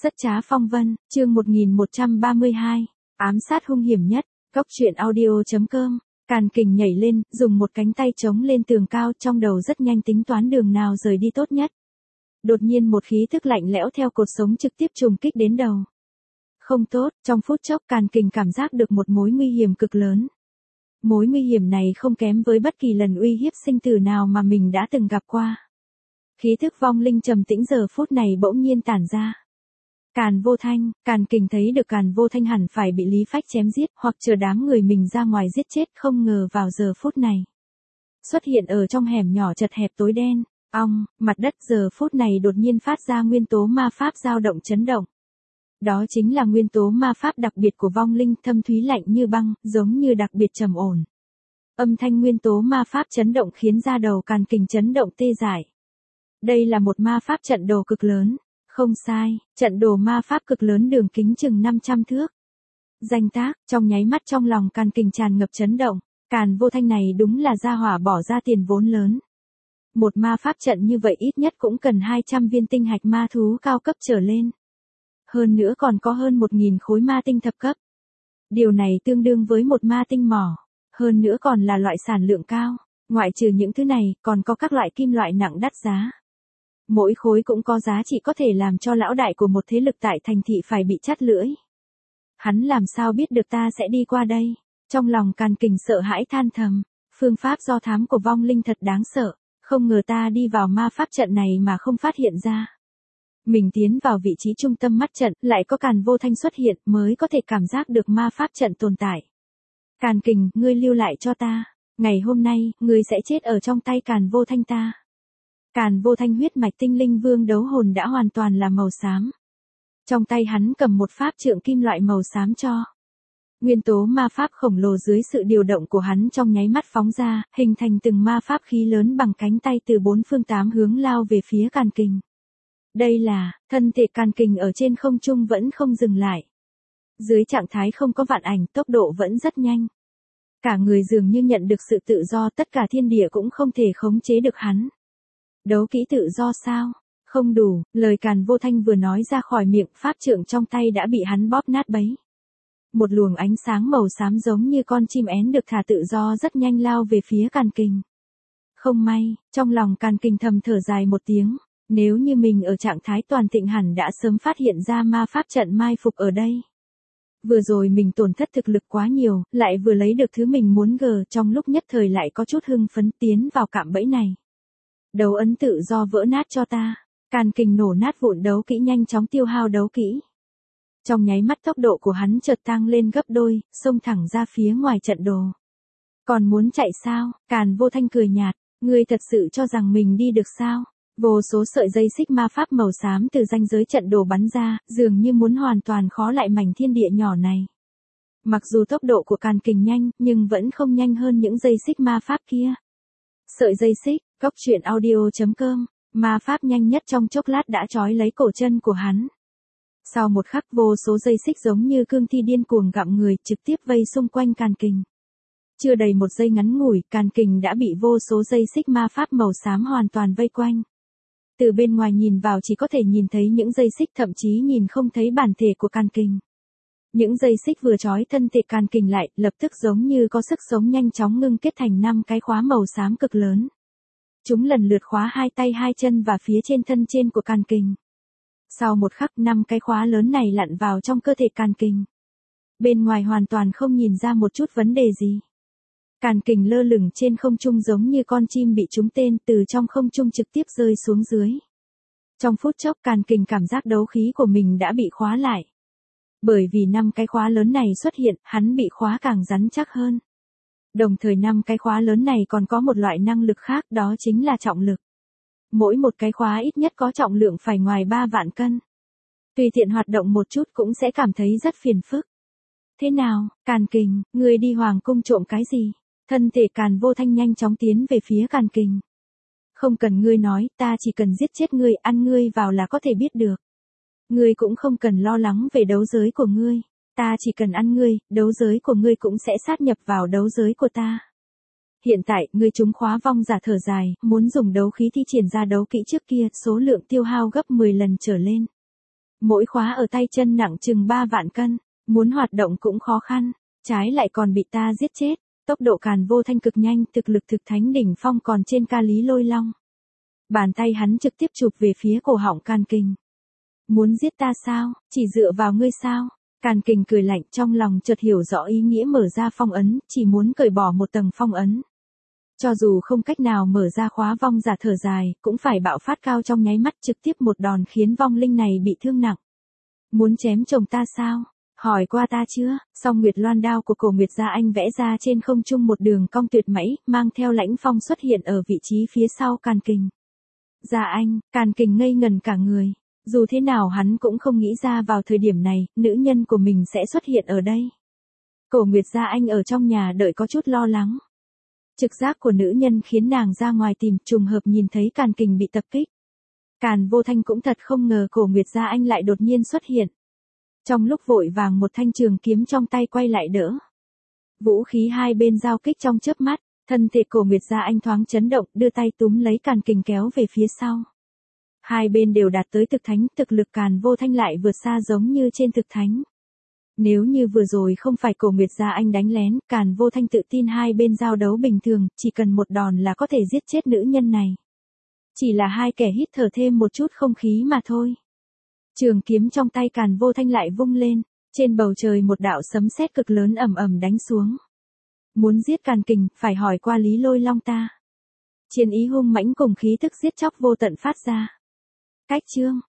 Rất trá phong vân, chương 1132, ám sát hung hiểm nhất, góc truyện audio.com, Càn Kình nhảy lên, dùng một cánh tay chống lên tường cao, trong đầu rất nhanh tính toán đường nào rời đi tốt nhất. Đột nhiên một khí thức lạnh lẽo theo cột sống trực tiếp trùng kích đến đầu. Không tốt, trong phút chốc Càn Kình cảm giác được một mối nguy hiểm cực lớn. Mối nguy hiểm này không kém với bất kỳ lần uy hiếp sinh tử nào mà mình đã từng gặp qua. Khí thức vong linh trầm tĩnh giờ phút này bỗng nhiên tản ra. Càn Vô Thanh, Càn Kình thấy được Càn Vô Thanh hẳn phải bị Lý Phách chém giết hoặc chờ đám người mình ra ngoài giết chết, không ngờ vào giờ phút này. Xuất hiện ở trong hẻm nhỏ chật hẹp tối đen, mặt đất giờ phút này đột nhiên phát ra nguyên tố ma pháp dao động chấn động. Đó chính là nguyên tố ma pháp đặc biệt của vong linh, thâm thúy lạnh như băng, giống như đặc biệt trầm ổn. Âm thanh nguyên tố ma pháp chấn động khiến da đầu Càn Kình chấn động tê dại. Đây là một ma pháp trận đồ cực lớn. Không sai, trận đồ ma pháp cực lớn đường kính chừng 500 thước. Danh tác, trong nháy mắt trong lòng Càn Kình tràn ngập chấn động, Càn Vô Thanh này đúng là gia hỏa bỏ ra tiền vốn lớn. Một ma pháp trận như vậy ít nhất cũng cần 200 viên tinh hạch ma thú cao cấp trở lên. Hơn nữa còn có hơn 1000 khối ma tinh thập cấp. Điều này tương đương với một ma tinh mỏ, hơn nữa còn là loại sản lượng cao, ngoại trừ những thứ này, còn có các loại kim loại nặng đắt giá. Mỗi khối cũng có giá trị có thể làm cho lão đại của một thế lực tại thành thị phải bị chắt lưỡi. Hắn làm sao biết được ta sẽ đi qua đây? Trong lòng Càn Kình sợ hãi than thầm, phương pháp do thám của vong linh thật đáng sợ, không ngờ ta đi vào ma pháp trận này mà không phát hiện ra. Mình tiến vào vị trí trung tâm mắt trận, lại có Càn Vô Thanh xuất hiện mới có thể cảm giác được ma pháp trận tồn tại. Càn Kình, ngươi lưu lại cho ta, ngày hôm nay, ngươi sẽ chết ở trong tay Càn Vô Thanh ta. Càn Vô Thanh huyết mạch tinh linh vương đấu hồn đã hoàn toàn là màu xám. Trong tay hắn cầm một pháp trượng kim loại màu xám cho. Nguyên tố ma pháp khổng lồ dưới sự điều động của hắn trong nháy mắt phóng ra, hình thành từng ma pháp khí lớn bằng cánh tay từ bốn phương tám hướng lao về phía Càn Kình. Đây là, thân thể Càn Kình ở trên không trung vẫn không dừng lại. Dưới trạng thái không có vạn ảnh, tốc độ vẫn rất nhanh. Cả người dường như nhận được sự tự do, tất cả thiên địa cũng không thể khống chế được hắn. Đấu kỹ tự do sao? Không đủ, lời Càn Vô Thanh vừa nói ra khỏi miệng, pháp trượng trong tay đã bị hắn bóp nát bấy. Một luồng ánh sáng màu xám giống như con chim én được thả tự do rất nhanh lao về phía Càn Kình. Không may, trong lòng Càn Kình thầm thở dài một tiếng, nếu như mình ở trạng thái toàn thịnh hẳn đã sớm phát hiện ra ma pháp trận mai phục ở đây. Vừa rồi mình tổn thất thực lực quá nhiều, lại vừa lấy được thứ mình muốn trong lúc nhất thời lại có chút hưng phấn tiến vào cạm bẫy này. Đấu ấn tự do vỡ nát cho ta. Càn Kình nổ nát vụn đấu kỹ nhanh chóng tiêu hao đấu kỹ. Trong nháy mắt tốc độ của hắn chợt tăng lên gấp đôi, xông thẳng ra phía ngoài trận đồ. Còn muốn chạy sao? Càn Vô Thanh cười nhạt, ngươi thật sự cho rằng mình đi được sao? Vô số sợi dây xích ma pháp màu xám từ ranh giới trận đồ bắn ra, dường như muốn hoàn toàn khó lại mảnh thiên địa nhỏ này. Mặc dù tốc độ của Càn Kình nhanh, nhưng vẫn không nhanh hơn những dây xích ma pháp kia. Sợi dây xích, góc truyện audio.com, ma pháp nhanh nhất trong chốc lát đã trói lấy cổ chân của hắn. Sau một khắc vô số dây xích giống như cương thi điên cuồng gặm người trực tiếp vây xung quanh Càn Kình. Chưa đầy một giây ngắn ngủi, Càn Kình đã bị vô số dây xích ma pháp màu xám hoàn toàn vây quanh. Từ bên ngoài nhìn vào chỉ có thể nhìn thấy những dây xích, thậm chí nhìn không thấy bản thể của Càn Kình. Những dây xích vừa trói thân thể Càn Kình lại, lập tức giống như có sức sống nhanh chóng ngưng kết thành 5 cái khóa màu xám cực lớn. Chúng lần lượt khóa hai tay hai chân và phía trên thân trên của Càn Kình. Sau một khắc 5 cái khóa lớn này lặn vào trong cơ thể Càn Kình. Bên ngoài hoàn toàn không nhìn ra một chút vấn đề gì. Càn Kình lơ lửng trên không trung giống như con chim bị trúng tên, từ trong không trung trực tiếp rơi xuống dưới. Trong phút chốc Càn Kình cảm giác đấu khí của mình đã bị khóa lại. Bởi vì 5 cái khóa lớn này xuất hiện, hắn bị khóa càng rắn chắc hơn. Đồng thời 5 cái khóa lớn này còn có một loại năng lực khác, đó chính là trọng lực. Mỗi một cái khóa ít nhất có trọng lượng phải ngoài 3 vạn cân. Tùy tiện hoạt động một chút cũng sẽ cảm thấy rất phiền phức. Thế nào, Càn Kình, ngươi đi hoàng cung trộm cái gì? Thân thể Càn Vô Thanh nhanh chóng tiến về phía Càn Kình. Không cần ngươi nói, ta chỉ cần giết chết ngươi, ăn ngươi vào là có thể biết được. Ngươi cũng không cần lo lắng về đấu giới của ngươi. Ta chỉ cần ăn ngươi, đấu giới của ngươi cũng sẽ sát nhập vào đấu giới của ta. Hiện tại, ngươi trúng khóa vong giả thở dài, muốn dùng đấu khí thi triển ra đấu kỹ trước kia, số lượng tiêu hao gấp 10 lần trở lên. Mỗi khóa ở tay chân nặng chừng 3 vạn cân, muốn hoạt động cũng khó khăn, trái lại còn bị ta giết chết. Tốc độ Càn Vô Thanh cực nhanh, thực lực thực thánh đỉnh phong còn trên ca Lý Lôi Long. Bàn tay hắn trực tiếp chụp về phía cổ họng Càn Kình. Muốn giết ta sao, chỉ dựa vào ngươi sao? Càn Kình cười lạnh, trong lòng chợt hiểu rõ ý nghĩa mở ra phong ấn, chỉ muốn cởi bỏ một tầng phong ấn. Cho dù không cách nào mở ra khóa vong giả thở dài, cũng phải bạo phát cao trong nháy mắt trực tiếp một đòn khiến vong linh này bị thương nặng. Muốn chém chồng ta sao? Hỏi qua ta chưa? Song Nguyệt Loan đao của Cổ Nguyệt Gia Anh vẽ ra trên không trung một đường cong tuyệt mỹ, mang theo lãnh phong xuất hiện ở vị trí phía sau Càn Kình. Gia Anh, Càn Kình ngây ngần cả người. Dù thế nào hắn cũng không nghĩ ra vào thời điểm này, nữ nhân của mình sẽ xuất hiện ở đây. Cổ Nguyệt Gia Anh ở trong nhà đợi có chút lo lắng. Trực giác của nữ nhân khiến nàng ra ngoài tìm, trùng hợp nhìn thấy Càn Kình bị tập kích. Càn Vô Thanh cũng thật không ngờ Cổ Nguyệt Gia Anh lại đột nhiên xuất hiện. Trong lúc vội vàng một thanh trường kiếm trong tay quay lại đỡ. Vũ khí hai bên giao kích trong chớp mắt, thân thể Cổ Nguyệt Gia Anh thoáng chấn động, đưa tay túm lấy Càn Kình kéo về phía sau. Hai bên đều đạt tới thực thánh, thực lực Càn Vô Thanh lại vượt xa giống như trên thực thánh. Nếu như vừa rồi không phải Cổ Nguyệt Gia Anh đánh lén, Càn Vô Thanh tự tin hai bên giao đấu bình thường, chỉ cần một đòn là có thể giết chết nữ nhân này. Chỉ là hai kẻ hít thở thêm một chút không khí mà thôi. Trường kiếm trong tay Càn Vô Thanh lại vung lên, trên bầu trời một đạo sấm sét cực lớn ầm ầm đánh xuống. Muốn giết Càn Kình, phải hỏi qua Lý Lôi Long ta. Chiến ý hung mãnh cùng khí tức giết chóc vô tận phát ra. Cách chương